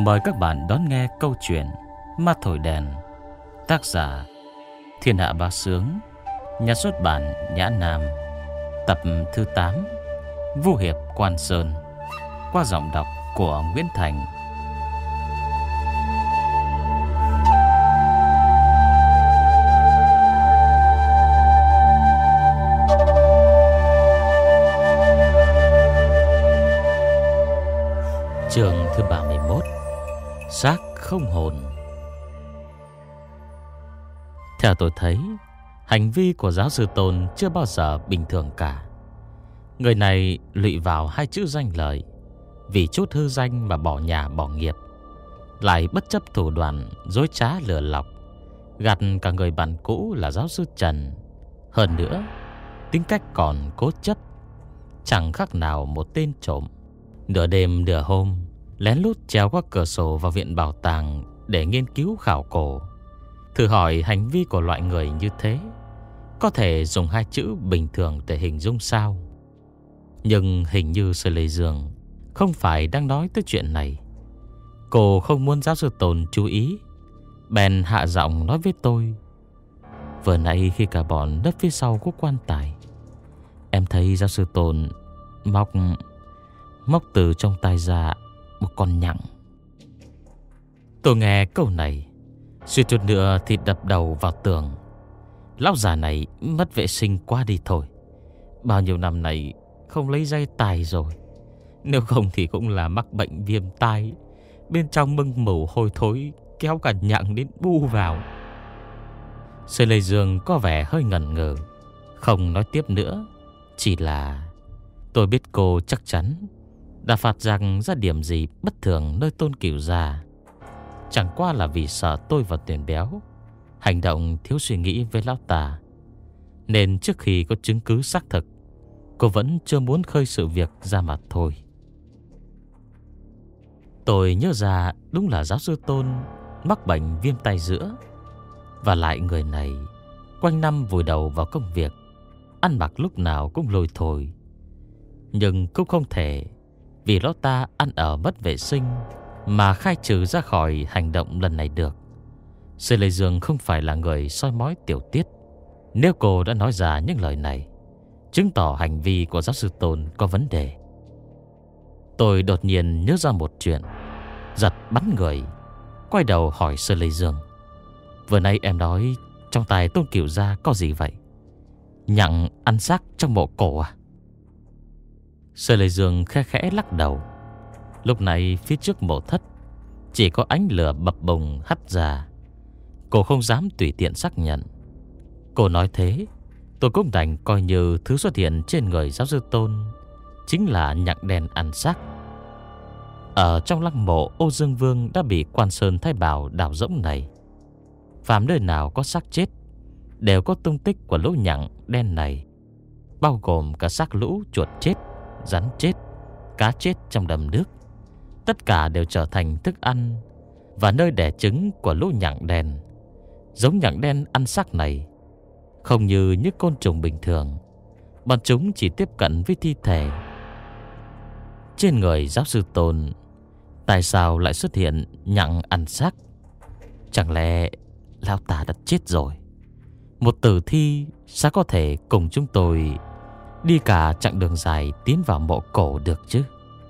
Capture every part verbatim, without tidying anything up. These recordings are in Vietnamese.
Mời các bạn đón nghe câu chuyện Ma Thổi Đèn. Tác giả Thiên Hạ Bá Sướng, nhà xuất bản Nhã Nam. Tập thứ tám, Vu Hiệp Quan Sơn, qua giọng đọc của Nguyễn Thành. Chương thứ ba mươi mốt, Xác không hồn. Theo tôi thấy, hành vi của giáo sư Tôn chưa bao giờ bình thường cả. Người này lụy vào hai chữ danh lợi, vì chút hư danh mà bỏ nhà bỏ nghiệp, lại bất chấp thủ đoạn dối trá lừa lọc, gạt cả người bạn cũ là giáo sư Trần. Hơn nữa, tính cách còn cố chấp, chẳng khác nào một tên trộm. Nửa đêm nửa hôm lén lút trèo qua cửa sổ vào viện bảo tàng để nghiên cứu khảo cổ. Thử hỏi hành vi của loại người như thế có thể dùng hai chữ bình thường để hình dung sao? Nhưng hình như Sở Lê Dương không phải đang nói tới chuyện này. Cô không muốn giáo sư Tôn chú ý, bèn hạ giọng nói với tôi: vừa nãy khi cả bọn nấp phía sau của quan tài, em thấy giáo sư Tôn móc Móc từ trong tay ra một con nhặng. Tôi nghe câu này suýt chút nữa thì đập đầu vào tường. Lão già này mất vệ sinh quá đi thôi. Bao nhiêu năm này không lấy dây tài rồi, nếu không thì cũng là mắc bệnh viêm tai, bên trong mưng mủ hôi thối, kéo cả nhặng đến bu vào. Sư Lê Dương có vẻ hơi ngần ngừ, không nói tiếp nữa. Chỉ là tôi biết cô chắc chắn đã phát rằng ra điểm gì bất thường nơi Tôn Cửu gia. Chẳng qua là vì sợ tôi và Tuyền Béo hành động thiếu suy nghĩ với lão ta, nên trước khi có chứng cứ xác thực, cô vẫn chưa muốn khơi sự việc ra mặt thôi. Tôi nhớ ra đúng là giáo sư Tôn mắc bệnh viêm tay giữa. Và lại người này quanh năm vùi đầu vào công việc, ăn mặc lúc nào cũng lôi thôi. Nhưng cũng không thể vì lão ta ăn ở mất vệ sinh mà khai trừ ra khỏi hành động lần này được. Sư Lê Dương không phải là người soi mói tiểu tiết. Nếu cô đã nói ra những lời này, chứng tỏ hành vi của giáo sư Tôn có vấn đề. Tôi đột nhiên nhớ ra một chuyện, giật bắn người, quay đầu hỏi Sư Lê Dương: vừa nãy em nói trong tay Tôn Cửu gia có gì vậy? Nhặng ăn xác trong mộ cổ à? Sư Lê Dương khe khẽ lắc đầu. Lúc này phía trước mộ thất chỉ có ánh lửa bập bùng hắt ra. Cô không dám tùy tiện xác nhận. Cô nói thế, tôi cũng đành coi như thứ xuất hiện trên người giáo sư Tôn chính là nhặng đen ăn xác. Ở trong lăng mộ Âu Dương Vương đã bị Quan Sơn Thái Bảo đào rỗng này, phàm nơi nào có xác chết đều có tung tích của lũ nhặng đen này, bao gồm cả xác lũ chuột chết, rắn chết, cá chết trong đầm nước. Tất cả đều trở thành thức ăn và nơi đẻ trứng của lũ nhặng đen. Giống nhặng đen ăn xác này không như những côn trùng bình thường, bọn chúng chỉ tiếp cận với thi thể. Trên người giáo sư Tôn tại sao lại xuất hiện nhặng ăn xác? Chẳng lẽ lão ta đã chết rồi? Một tử thi sao có thể cùng chúng tôi đi cả chặng đường dài tiến vào mộ cổ được chứ?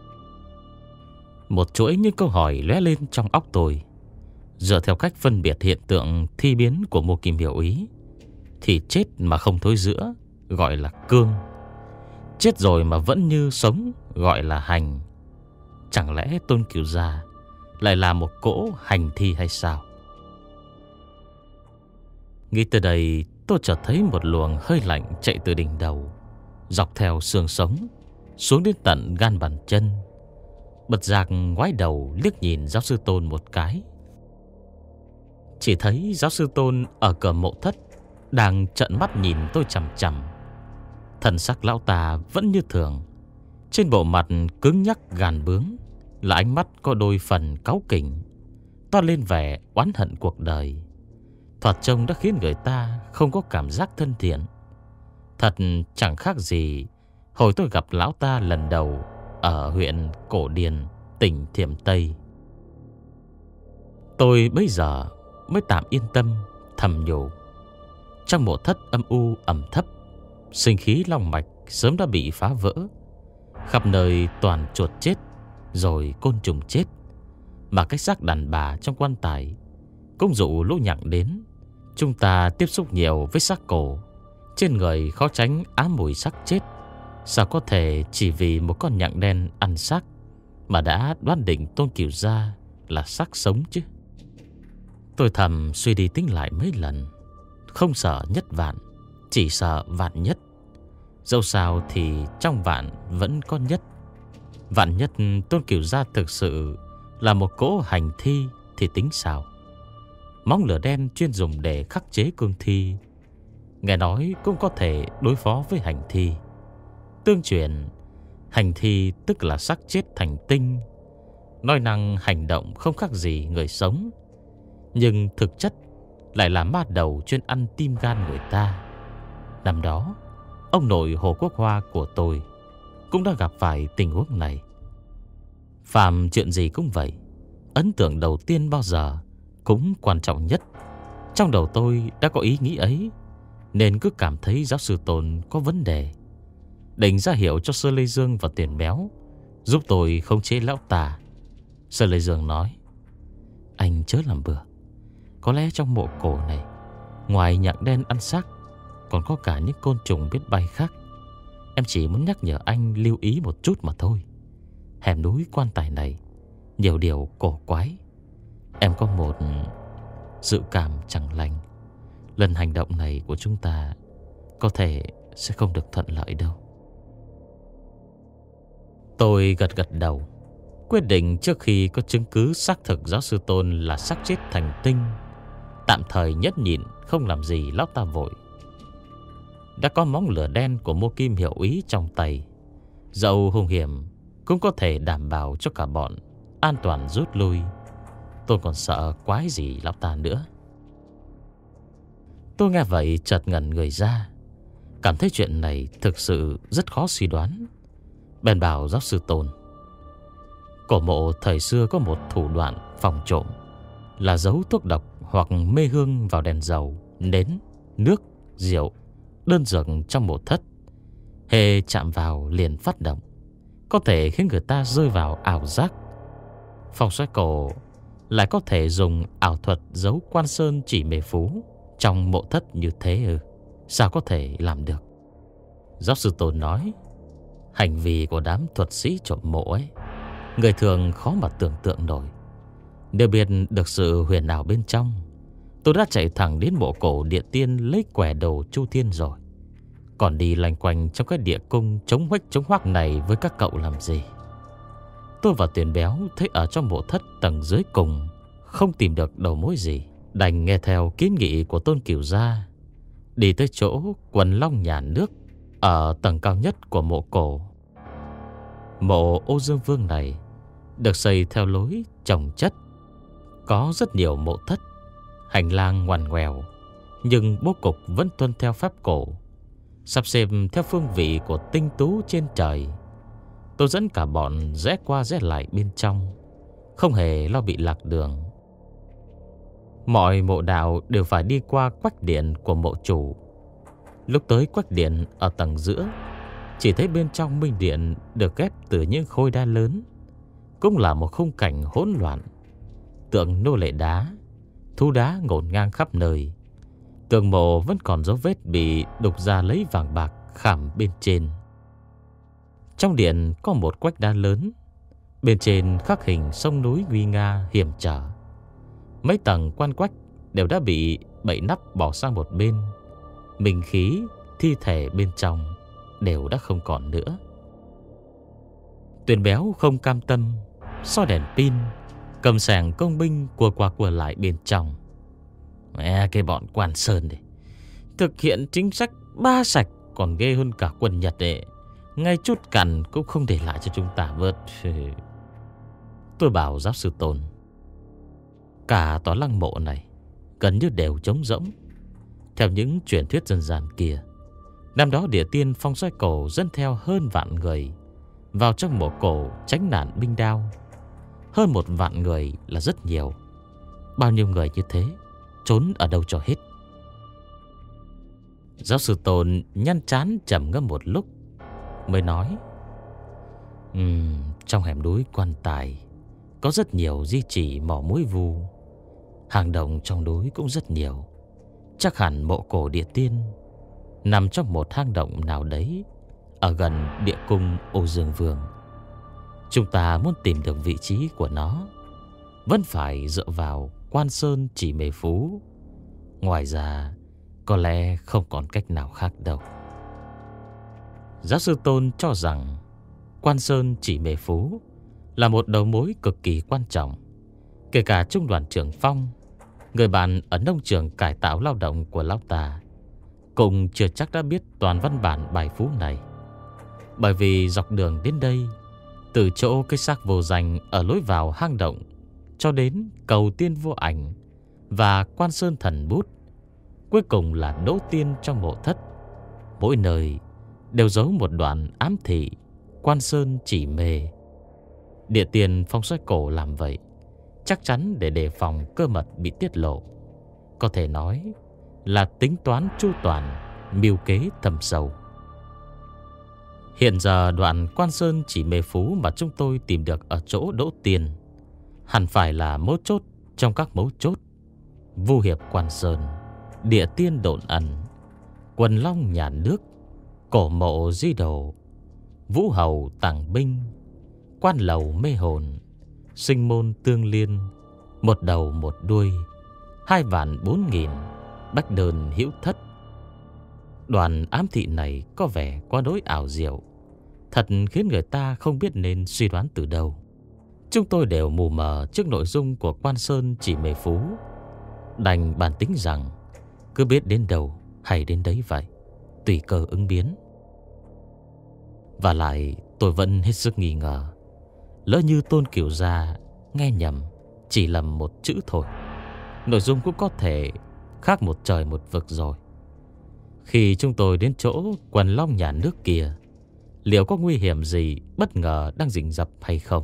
Một chuỗi những câu hỏi lóe lên trong óc tôi. Dựa theo cách phân biệt hiện tượng thi biến của Mộ Kim Hiểu Ý, thì chết mà không thối rữa gọi là cương, chết rồi mà vẫn như sống gọi là hành. Chẳng lẽ Tôn Cửu gia lại là một cỗ hành thi hay sao? Nghĩ tới đây, tôi chợt thấy một luồng hơi lạnh chạy từ đỉnh đầu, dọc theo xương sống xuống đến tận gan bàn chân. Bật giác ngoái đầu liếc nhìn giáo sư Tôn một cái. Chỉ thấy giáo sư Tôn ở cửa mộ thất đang trợn mắt nhìn tôi chằm chằm. Thần sắc lão ta vẫn như thường, trên bộ mặt cứng nhắc gàn bướng là ánh mắt có đôi phần cáu kỉnh, toát lên vẻ oán hận cuộc đời. Thoạt trông đã khiến người ta không có cảm giác thân thiện. Thật chẳng khác gì hồi tôi gặp lão ta lần đầu ở huyện Cổ Điền, tỉnh Thiểm Tây. Tôi bây giờ mới tạm yên tâm, thầm nhủ. Trong mộ thất âm u ẩm thấp, sinh khí long mạch sớm đã bị phá vỡ. Khắp nơi toàn chuột chết, rồi côn trùng chết. Mà cái xác đàn bà trong quan tài cũng dụ lũ nhặng đến. Chúng ta tiếp xúc nhiều với xác cổ, trên người khó tránh ám mùi xác chết. Sao có thể chỉ vì một con nhặng đen ăn xác mà đã đoán định Tôn Cửu Gia là xác sống chứ? Tôi thầm suy đi tính lại mấy lần. Không sợ nhất vạn, chỉ sợ vạn nhất. Dẫu sao thì trong vạn vẫn có nhất. Vạn nhất Tôn Cửu Gia thực sự là một cỗ hành thi thì tính sao? Móng lửa đen chuyên dùng để khắc chế cương thi, nghe nói cũng có thể đối phó với hành thi. Tương truyền, hành thi tức là xác chết thành tinh, nói năng hành động không khác gì người sống, nhưng thực chất lại là ma đầu chuyên ăn tim gan người ta. Năm đó, ông nội Hồ Quốc Hoa của tôi cũng đã gặp phải tình huống này. Phàm chuyện gì cũng vậy, ấn tượng đầu tiên bao giờ cũng quan trọng nhất. Trong đầu tôi đã có ý nghĩ ấy, nên cứ cảm thấy giáo sư Tôn có vấn đề. Định ra hiệu cho Sơ Lê Dương và Tiền Béo giúp tôi khống chế lão tà. Sơ Lê Dương nói: anh chớ làm bừa. Có lẽ trong mộ cổ này, ngoài nhặng đen ăn xác, còn có cả những côn trùng biết bay khác. Em chỉ muốn nhắc nhở anh lưu ý một chút mà thôi. Hẻm núi quan tài này nhiều điều cổ quái. Em có một dự cảm chẳng lành. Lần hành động này của chúng ta có thể sẽ không được thuận lợi đâu. Tôi gật gật đầu, quyết định trước khi có chứng cứ xác thực giáo sư Tôn là xác chết thành tinh, tạm thời nhẫn nhịn không làm gì lão ta vội. Đã có móng lửa đen của Mô Kim Hiệu Ý trong tay, dẫu hung hiểm cũng có thể đảm bảo cho cả bọn an toàn rút lui. Tôi còn sợ quái gì lão ta nữa. Tôi nghe vậy chợt ngẩn người ra, cảm thấy chuyện này thực sự rất khó suy đoán. Bèn bảo giáo sư Tôn: cổ mộ thời xưa có một thủ đoạn phòng trộm, là giấu thuốc độc hoặc mê hương vào đèn dầu, nến, nước, rượu, đơn dược trong mộ thất. Hễ chạm vào liền phát động, có thể khiến người ta rơi vào ảo giác. Phong xoay cổ lại có thể dùng ảo thuật giấu quan sơn chỉ mê phú trong mộ thất như thế ư? Sao có thể làm được? Giáo sư Tôn nói: hành vi của đám thuật sĩ trộm mộ ấy, người thường khó mà tưởng tượng nổi. Nếu biết được sự huyền ảo bên trong, tôi đã chạy thẳng đến mộ cổ địa tiên lấy quẻ đồ Chu Thiên rồi. Còn đi loanh quanh trong cái địa cung chống huếch chống hoác này với các cậu làm gì? Tôi và Tiền Béo thấy ở trong mộ thất tầng dưới cùng không tìm được đầu mối gì, đành nghe theo kiến nghị của Tôn Cửu Gia, đi tới chỗ quần long nhà nước ở tầng cao nhất của mộ cổ. Mộ Ô Dương Vương này được xây theo lối chồng chất, có rất nhiều mộ thất, hành lang ngoằn ngoèo, nhưng bố cục vẫn tuân theo pháp cổ, sắp xếp theo phương vị của tinh tú trên trời. Tôi dẫn cả bọn rẽ qua rẽ lại bên trong, không hề lo bị lạc đường. Mọi mộ đạo đều phải đi qua quách điện của mộ chủ. Lúc tới quách điện ở tầng giữa, chỉ thấy bên trong minh điện được ghép từ những khối đá lớn, cũng là một khung cảnh hỗn loạn. Tượng nô lệ đá, thú đá ngổn ngang khắp nơi. Tường mộ vẫn còn dấu vết bị đục ra lấy vàng bạc khảm bên trên. Trong điện có một quách đá lớn, bên trên khắc hình sông núi nguy nga hiểm trở. Mấy tầng quan quách đều đã bị bậy nắp bỏ sang một bên. Minh khí, thi thể bên trong đều đã không còn nữa. Tuyền Béo không cam tâm, soi đèn pin, cầm sàng công binh cua qua cua lại bên trong. Mẹ cái bọn quan sơn này, thực hiện chính sách ba sạch còn ghê hơn cả quân Nhật đấy. Ngay chút cằn cũng không để lại cho chúng ta vớt. Tôi bảo giáo sư Tôn, cả tòa lăng mộ này gần như đều trống rỗng. Theo những truyền thuyết dân gian kia, năm đó địa tiên Phong Xoay Cổ dẫn theo hơn vạn người vào trong mộ cổ tránh nạn binh đao. Hơn một vạn người là rất nhiều. bao nhiêu người như thế trốn ở đâu cho hết. Giáo sư Tôn nhăn trán trầm ngâm một lúc mới nói: Ừm, trong hẻm núi Quan Tài có rất nhiều di chỉ mỏ muối vu. Hang động trong núi cũng rất nhiều. Chắc hẳn mộ cổ địa tiên nằm trong một hang động nào đấy ở gần địa cung Ô Dương Vương. Chúng ta muốn tìm được vị trí của nó vẫn phải dựa vào Quan Sơn Chỉ Mê Phú. Ngoài ra có lẽ không còn cách nào khác đâu. Giáo sư Tôn cho rằng Quan Sơn Chỉ Mê Phú là một đầu mối cực kỳ quan trọng. Kể cả trung đoàn trưởng Phong, người bạn ở nông trường cải tạo lao động của lão ta, cũng chưa chắc đã biết toàn văn bản bài phú này. Bởi vì dọc đường đến đây, từ chỗ cái xác vô danh ở lối vào hang động cho đến cầu tiên vô ảnh và Quan Sơn Thần Bút, cuối cùng là Đỗ Tiên trong mộ thất, mỗi nơi đều giấu một đoạn ám thị Quan Sơn Chỉ Mê. Địa tiền phong xoay cổ làm vậy chắc chắn để đề phòng cơ mật bị tiết lộ. Có thể nói là tính toán chu toàn, mưu kế thầm sâu. Hiện giờ đoạn Quan Sơn Chỉ Mê Phú mà chúng tôi tìm được ở chỗ Đỗ Tiên hẳn phải là mấu chốt trong các mấu chốt: Vu Hiệp Quan Sơn, Địa Tiên Độn Ẩn, Quần Long Nhà Nước, Cổ Mộ Di Đồ, Vũ Hầu Tàng Binh, Quan Lầu Mê Hồn, Sinh Môn Tương Liên, Một Đầu Một Đuôi, Hai Vạn Bốn Nghìn, Bách Đơn Hữu Thất. Đoàn ám thị này có vẻ quá đối ảo diệu, thật khiến người ta không biết nên suy đoán từ đâu. Chúng tôi đều mù mờ trước nội dung của Quan Sơn Chỉ Mê Phú, đành bàn tính rằng cứ biết đến đâu hay đến đấy vậy, tùy cơ ứng biến. Và lại tôi vẫn hết sức nghi ngờ, lỡ như Tôn Cửu Gia nghe nhầm, chỉ lầm một chữ thôi, nội dung cũng có thể khác một trời một vực rồi. Khi chúng tôi đến chỗ Quần Long Nhà Nước kia, liệu có nguy hiểm gì bất ngờ đang rình rập hay không?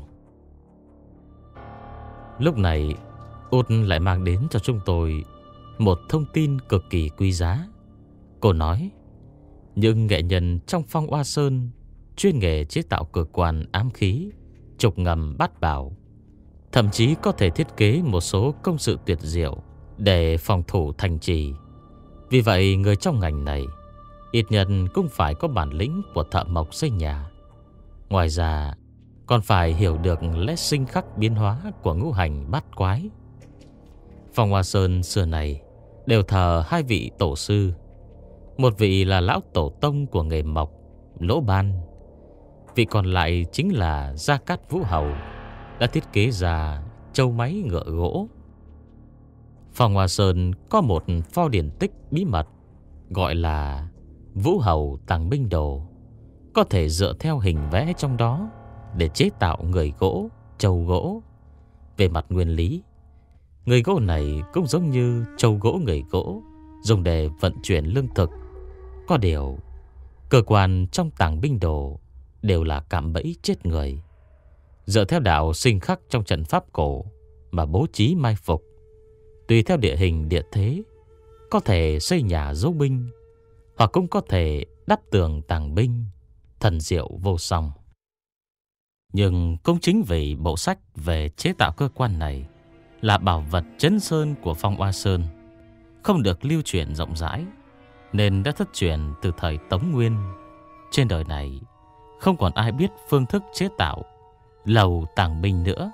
Lúc này Út lại mang đến cho chúng tôi một thông tin cực kỳ quý giá. Cô nói những nghệ nhân trong Phong Oa Sơn chuyên nghề chế tạo cơ quan ám khí, trục ngầm bát bảo, thậm chí có thể thiết kế một số công sự tuyệt diệu để phòng thủ thành trì. Vì vậy người trong ngành này ít nhất cũng phải có bản lĩnh của thợ mộc xây nhà. Ngoài ra còn phải hiểu được lẽ sinh khắc biến hóa của ngũ hành bát quái. Phong Hoa Sơn xưa này đều thờ hai vị tổ sư. Một vị là lão tổ tông của nghề mộc, Lỗ Ban. Vị còn lại chính là Gia Cát Vũ Hầu, đã thiết kế ra châu máy ngựa gỗ. Phong Hoa Sơn có một pho điển tích bí mật gọi là Vũ Hầu Tàng Binh Đồ, có thể dựa theo hình vẽ trong đó để chế tạo người gỗ, trâu gỗ. Về mặt nguyên lý, người gỗ này cũng giống như trâu gỗ người gỗ, dùng để vận chuyển lương thực. Có điều, cơ quan trong Tàng Binh Đồ đều là cạm bẫy chết người, dựa theo đạo sinh khắc trong trận pháp cổ mà bố trí mai phục. Tùy theo địa hình địa thế, có thể xây nhà giấu binh, hoặc cũng có thể đắp tường tàng binh, thần diệu vô song. Nhưng cũng chính vì bộ sách về chế tạo cơ quan này là bảo vật trấn sơn của Phong Oa Sơn, không được lưu truyền rộng rãi, nên đã thất truyền từ thời Tống Nguyên. Trên đời này không còn ai biết phương thức chế tạo lầu tàng binh nữa.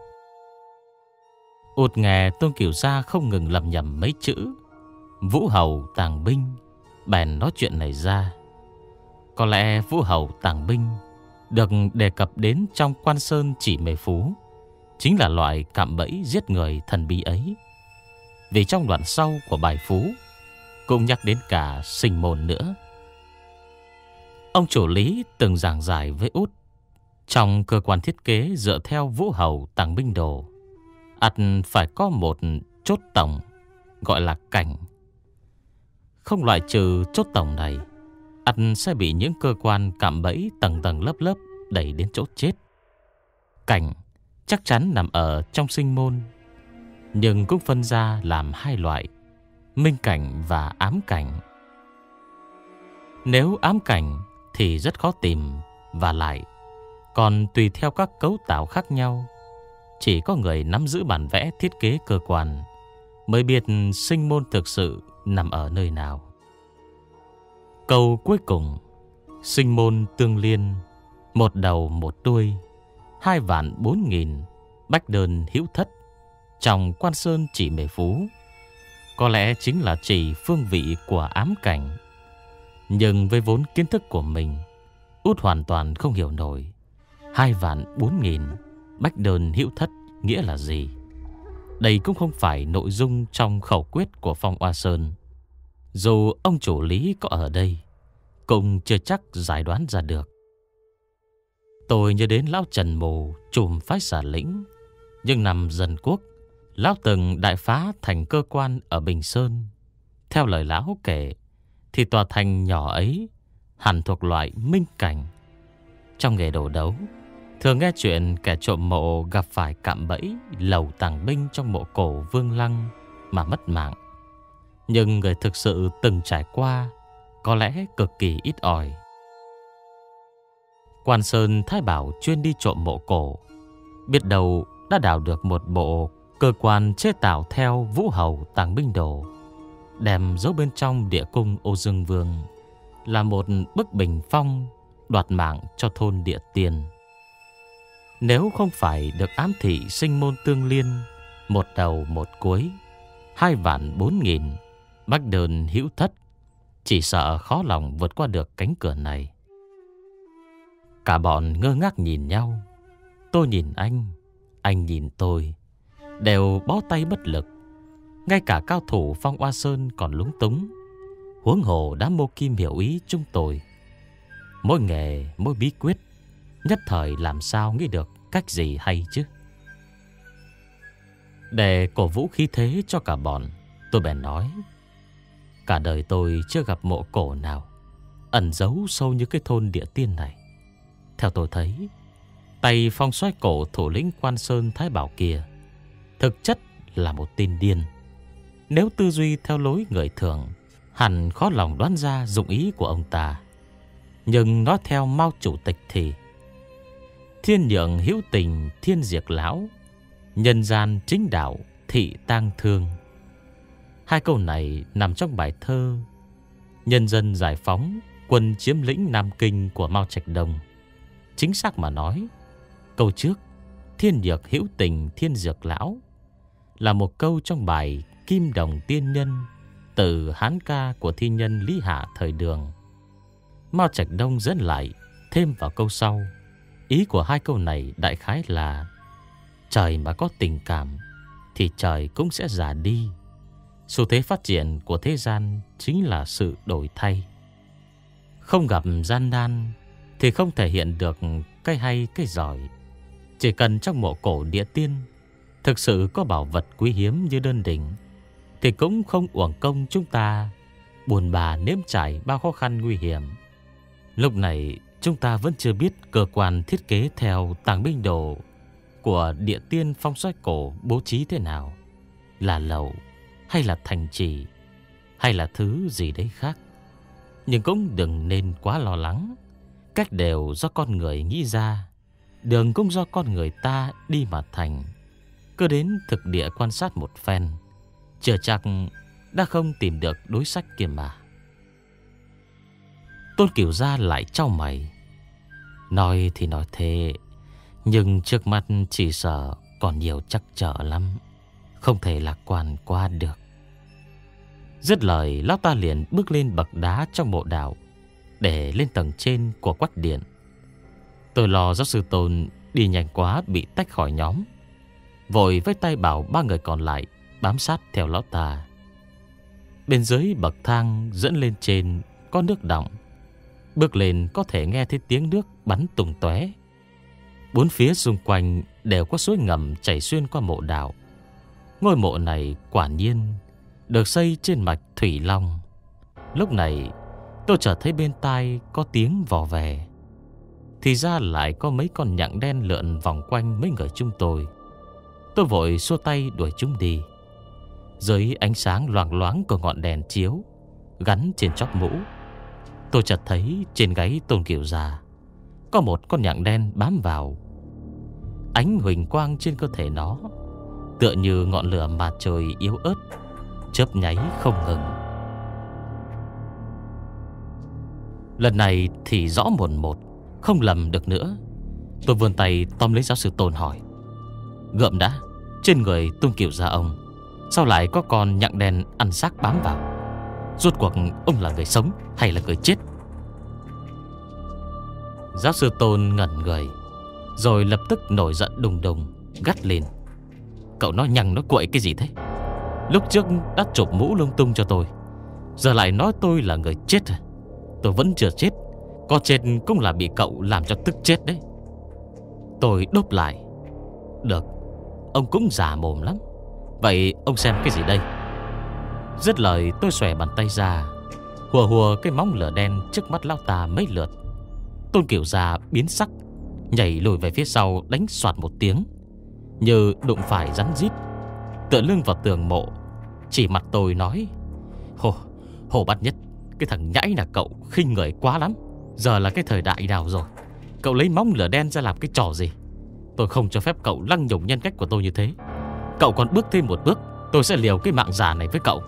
Út nghe Tôn Cửu Gia không ngừng lầm nhầm mấy chữ Vũ Hầu Tàng Binh, bèn nói chuyện này ra. Có lẽ Vũ Hầu Tàng Binh được đề cập đến trong Quan Sơn Chỉ Mê Phú chính là loại cạm bẫy giết người thần bí ấy. Vì trong đoạn sau của bài phú cũng nhắc đến cả sinh môn nữa. Ông chủ lý từng giảng giải với Út, trong cơ quan thiết kế dựa theo Vũ Hầu Tàng Binh Đồ, ắt phải có một chốt tổng gọi là cảnh. Không loại trừ chốt tổng này, ắt sẽ bị những cơ quan cạm bẫy tầng tầng lớp lớp đẩy đến chỗ chết. Cảnh chắc chắn nằm ở trong sinh môn. nhưng cũng phân ra làm hai loại: minh cảnh và ám cảnh. Nếu ám cảnh thì rất khó tìm, và lại còn tùy theo các cấu tạo khác nhau. Chỉ có người nắm giữ bản vẽ thiết kế cơ quan mới biết sinh môn thực sự nằm ở nơi nào. Câu cuối cùng: sinh môn tương liên, một đầu một đuôi, hai vạn bốn nghìn, bách đơn hữu thất, trong Quan Sơn chỉ mề phú, có lẽ chính là chỉ phương vị của ám cảnh. Nhưng với vốn kiến thức của mình, Út hoàn toàn không hiểu nổi hai vạn bốn nghìn, bách đơn hữu thất nghĩa là gì. Đây cũng không phải nội dung trong khẩu quyết của Phong Oa Sơn. Dù ông chủ Lý có ở đây, cũng chưa chắc giải đoán ra được. Tôi nhớ đến lão Trần Mù, trùm phái Xà Lĩnh. Nhưng năm Dân Quốc, lão từng đại phá thành cơ quan ở Bình Sơn. Theo lời lão kể, thì tòa thành nhỏ ấy hẳn thuộc loại minh cảnh. Trong nghề đồ đấu, thường nghe chuyện kẻ trộm mộ gặp phải cạm bẫy lầu tàng binh trong mộ cổ Vương Lăng mà mất mạng. Nhưng người thực sự từng trải qua có lẽ cực kỳ ít ỏi. Quan Sơn Thái Bảo chuyên đi trộm mộ cổ, biết đâu đã đào được một bộ cơ quan chế tạo theo Vũ Hầu Tàng Binh Đồ, đem giấu bên trong địa cung Ô Dương Vương, là một bức bình phong đoạt mạng cho thôn Địa Tiên. Nếu không phải được ám thị sinh môn tương liên, một đầu một cuối, hai vạn bốn nghìn, bách đơn hữu thất, chỉ sợ khó lòng vượt qua được cánh cửa này. Cả bọn ngơ ngác nhìn nhau. Tôi nhìn anh, anh nhìn tôi, đều bó tay bất lực. Ngay cả cao thủ Phong Oa Sơn còn lúng túng, huống hồ đám mô kim hiểu ý chúng tôi. Mỗi nghề, mỗi bí quyết, nhất thời làm sao nghĩ được cách gì hay chứ. Để cổ vũ khí thế cho cả bọn, tôi bèn nói: cả đời tôi chưa gặp mộ cổ nào ẩn giấu sâu như cái thôn Địa Tiên này. Theo tôi thấy, tay phong soái cổ thủ lĩnh Quan Sơn Thái Bảo kia thực chất là một tên điên. Nếu tư duy theo lối người thường, hẳn khó lòng đoán ra dụng ý của ông ta. Nhưng nói theo Mao chủ tịch thì: thiên nhượng hữu tình thiên diệt lão, nhân gian chính đạo thị tang thương. Hai câu này nằm trong bài thơ Nhân dân giải phóng, quân chiếm lĩnh Nam Kinh của Mao Trạch Đông. Chính xác mà nói, câu trước thiên nhược hữu tình thiên diệt lão là một câu trong bài Kim Đồng Tiên Nhân, từ Hán ca của thi nhân Lý Hạ thời Đường. Mao Trạch Đông dẫn lại thêm vào câu sau. Ý của hai câu này đại khái là: trời mà có tình cảm thì trời cũng sẽ già đi. Xu thế phát triển của thế gian chính là sự đổi thay. Không gặp gian nan thì không thể hiện được cái hay cái giỏi. Chỉ cần trong mộ cổ Địa Tiên thực sự có bảo vật quý hiếm như Đơn Đỉnh, thì cũng không uổng công chúng ta buồn bà nếm trải bao khó khăn nguy hiểm. Lúc này chúng ta vẫn chưa biết cơ quan thiết kế theo Tàng Binh Đồ của Địa Tiên phong soái cổ bố trí thế nào, là lầu hay là thành trì hay là thứ gì đấy khác. Nhưng cũng đừng nên quá lo lắng. Cách đều do con người nghĩ ra, đường cũng do con người ta đi mà thành. Cứ đến thực địa quan sát một phen, chưa chắc đã không tìm được đối sách kia mà. Tôn Cửu Gia lại chau mày. Nói thì nói thế, nhưng trước mắt chỉ sợ còn nhiều trắc trở lắm, không thể lạc quan qua được. Dứt lời, lão ta liền bước lên bậc đá trong mộ đạo để lên tầng trên của quách điện. Tôi lo giáo sư Tôn đi nhanh quá bị tách khỏi nhóm, vội với tay bảo ba người còn lại bám sát theo lão ta. Bên dưới bậc thang dẫn lên trên có nước đọng. Bước lên có thể nghe thấy tiếng nước bắn tung tóe. Bốn phía xung quanh đều có suối ngầm chảy xuyên qua mộ đạo. Ngôi mộ này quả nhiên được xây trên mạch Thủy Long. Lúc này tôi chợt thấy bên tai có tiếng vò vè. Thì ra lại có mấy con nhặng đen lượn vòng quanh mấy người chúng tôi. Tôi vội xua tay đuổi chúng đi. Dưới ánh sáng loàng loáng của ngọn đèn chiếu gắn trên chóp mũ, tôi chợt thấy trên gáy Tôn Kiều Gia có một con nhặng đen bám vào. Ánh huỳnh quang trên cơ thể nó tựa như ngọn lửa mặt trời yếu ớt, chớp nháy không ngừng. Lần này thì rõ mồn một, không lầm được nữa. Tôi vươn tay tóm lấy giáo sư Tôn hỏi: Gượm đã, trên người Tôn Kiều Gia ông sao lại có con nhặng đen ăn xác bám vào? Rốt cuộc ông là người sống hay là người chết? Giáo sư Tôn ngẩn người, rồi lập tức nổi giận đùng đùng, gắt lên: Cậu nói nhằng nói quậy cái gì thế? Lúc trước đã chụp mũ lung tung cho tôi, giờ lại nói tôi là người chết à? Tôi vẫn chưa chết, có chết cũng là bị cậu làm cho tức chết đấy. Tôi đốp lại: Được, ông cũng già mồm lắm. Vậy ông xem cái gì đây? Dứt lời tôi xòe bàn tay ra, hùa hùa cái móng lửa đen trước mắt lão ta mấy lượt. Tôn Kiều Gia biến sắc, nhảy lùi về phía sau, đánh soạt một tiếng, như đụng phải rắn rít, tựa lưng vào tường mộ, chỉ mặt tôi nói: Hồ, Hồ Bát Nhất, cái thằng nhãi là cậu khinh người quá lắm. Giờ là cái thời đại nào rồi, cậu lấy móng lửa đen ra làm cái trò gì? Tôi không cho phép cậu lăng nhục nhân cách của tôi như thế. Cậu còn bước thêm một bước, tôi sẽ liều cái mạng già này với cậu.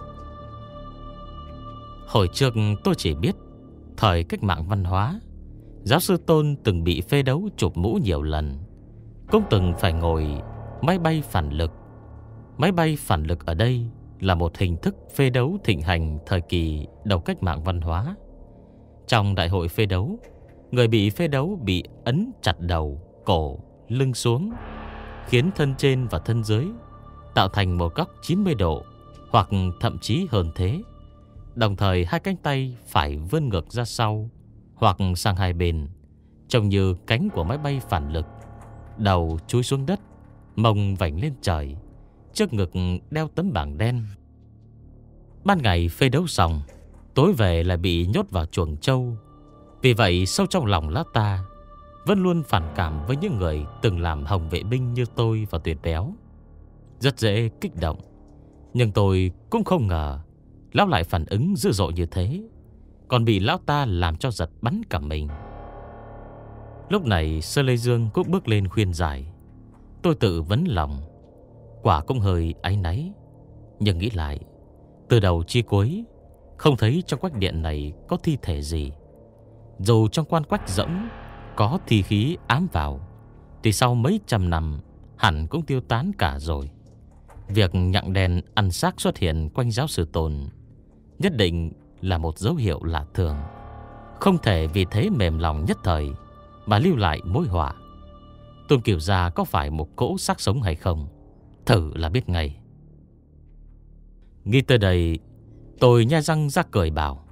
Hồi trước tôi chỉ biết thời cách mạng văn hóa, giáo sư Tôn từng bị phê đấu chụp mũ nhiều lần, cũng từng phải ngồi máy bay phản lực. Máy bay phản lực ở đây là một hình thức phê đấu thịnh hành thời kỳ đầu cách mạng văn hóa. Trong đại hội phê đấu, người bị phê đấu bị ấn chặt đầu, cổ, lưng xuống, khiến thân trên và thân dưới tạo thành một góc chín mươi độ, hoặc thậm chí hơn thế. Đồng thời hai cánh tay phải vươn ngược ra sau hoặc sang hai bên, trông như cánh của máy bay phản lực. Đầu chúi xuống đất, mông vảnh lên trời, trước ngực đeo tấm bảng đen. Ban ngày phê đấu xong, tối về lại bị nhốt vào chuồng trâu. Vì vậy sâu trong lòng lão ta vẫn luôn phản cảm với những người từng làm hồng vệ binh như tôi và Tuyệt Béo. Rất dễ kích động, nhưng tôi cũng không ngờ lão lại phản ứng dữ dội như thế, còn bị lão ta làm cho giật bắn cả mình. Lúc này Sơ Lê Dương cũng bước lên khuyên giải. Tôi tự vấn lòng, quả cũng hơi áy náy, nhưng nghĩ lại, từ đầu chi cuối không thấy trong quách điện này có thi thể gì. Dù trong quan quách rỗng có thi khí ám vào, thì sau mấy trăm năm hẳn cũng tiêu tán cả rồi. Việc nhặng đen ăn xác xuất hiện quanh giáo sư Tôn nhất định là một dấu hiệu lạ thường, không thể vì thế mềm lòng nhất thời mà lưu lại mối họa. Tôn Kiều Gia có phải một cỗ xác sống hay không, thử là biết ngay. Nghĩ tới đây, tôi nhe răng ra cười bảo: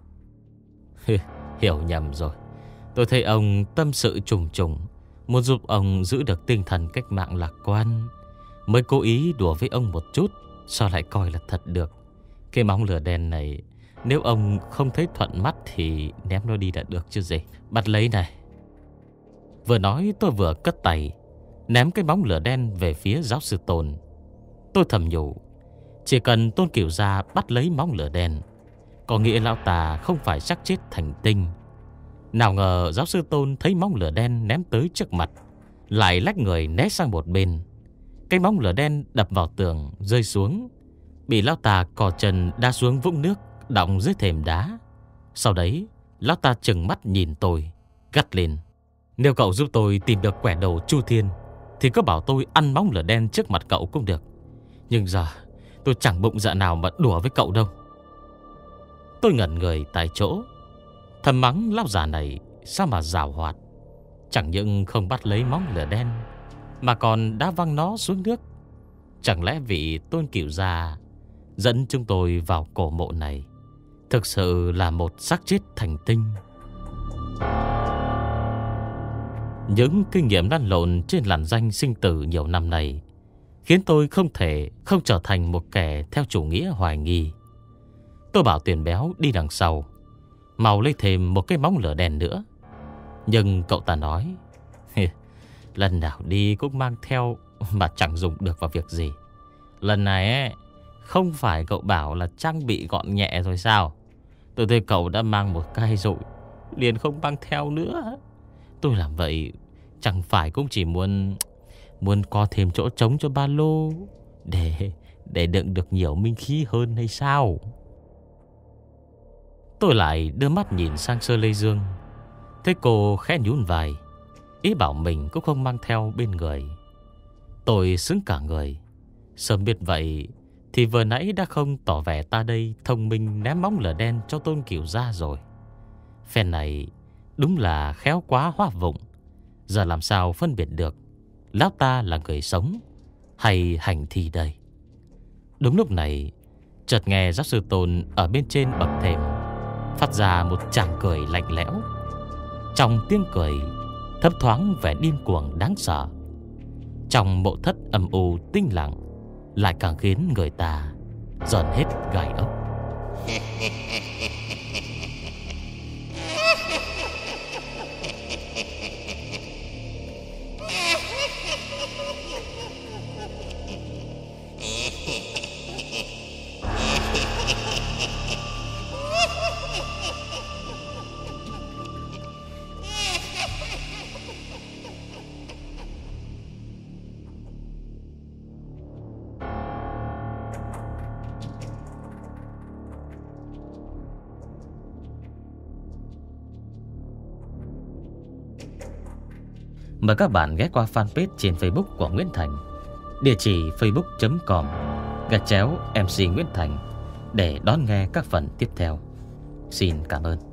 Hiểu nhầm rồi. Tôi thấy ông tâm sự trùng trùng, muốn giúp ông giữ được tinh thần cách mạng lạc quan, mới cố ý đùa với ông một chút. Sao lại coi là thật được? Cái móng lửa đen này, nếu ông không thấy thuận mắt thì ném nó đi đã được chứ gì. Bắt lấy này. Vừa nói tôi vừa cất tay ném cái móng lửa đen về phía giáo sư Tôn. Tôi thầm nhủ, chỉ cần Tôn Kiều Gia bắt lấy móng lửa đen, có nghĩa lão ta không phải xác chết thành tinh. Nào ngờ giáo sư Tôn thấy móng lửa đen ném tới trước mặt, lại lách người né sang một bên. Cái móng lửa đen đập vào tường, rơi xuống, bị lão ta cò chân đá xuống vũng nước đọng dưới thềm đá. Sau đấy lão ta trừng mắt nhìn tôi, gắt lên: Nếu cậu giúp tôi tìm được quẻ đầu Chu Thiên, thì cứ bảo tôi ăn móng lửa đen trước mặt cậu cũng được. Nhưng giờ tôi chẳng bụng dạ nào mà đùa với cậu đâu. Tôi ngẩn người tại chỗ, thầm mắng lão già này sao mà giàu hoạt. Chẳng những không bắt lấy móng lửa đen, mà còn đá văng nó xuống nước. Chẳng lẽ vị Tôn Kiều Gia dẫn chúng tôi vào cổ mộ này thực sự là một xác chết thành tinh? Những kinh nghiệm lăn lộn trên làn danh sinh tử nhiều năm này khiến tôi không thể không trở thành một kẻ theo chủ nghĩa hoài nghi. Tôi bảo Tuyền Béo đi đằng sau, mau lấy thêm một cái móng lửa đen nữa. Nhưng cậu ta nói, lần nào đi cũng mang theo mà chẳng dùng được vào việc gì. Lần này ấy, không phải cậu bảo là trang bị gọn nhẹ rồi sao? Tôi thấy cậu đã mang một cây rồi, liền không mang theo nữa. Tôi làm vậy chẳng phải cũng chỉ muốn Muốn có thêm chỗ trống cho ba lô, Để để đựng được nhiều minh khí hơn hay sao? Tôi lại đưa mắt nhìn sang Sơ Lê Dương, thấy cô khẽ nhún vai, ý bảo mình cũng không mang theo bên người. Tôi sững cả người. Sớm biết vậy thì vừa nãy đã không tỏ vẻ ta đây thông minh ném móng lửa đen cho Tôn Cửu ra rồi. Phen này đúng là khéo quá hóa vụng. Giờ làm sao phân biệt được lão ta là người sống hay hành thi đây? Đúng lúc này, chợt nghe giáo sư Tôn ở bên trên bậc thềm phát ra một tràng cười lạnh lẽo. Trong tiếng cười thấp thoáng vẻ điên cuồng đáng sợ. Trong mộ thất âm u tinh lặng lại càng khiến người ta giận hết gai ốc. Mời các bạn ghé qua fanpage trên Facebook của Nguyễn Thành, địa chỉ facebook chấm com gạch chéo em xê Nguyễn Thành để đón nghe các phần tiếp theo. Xin cảm ơn.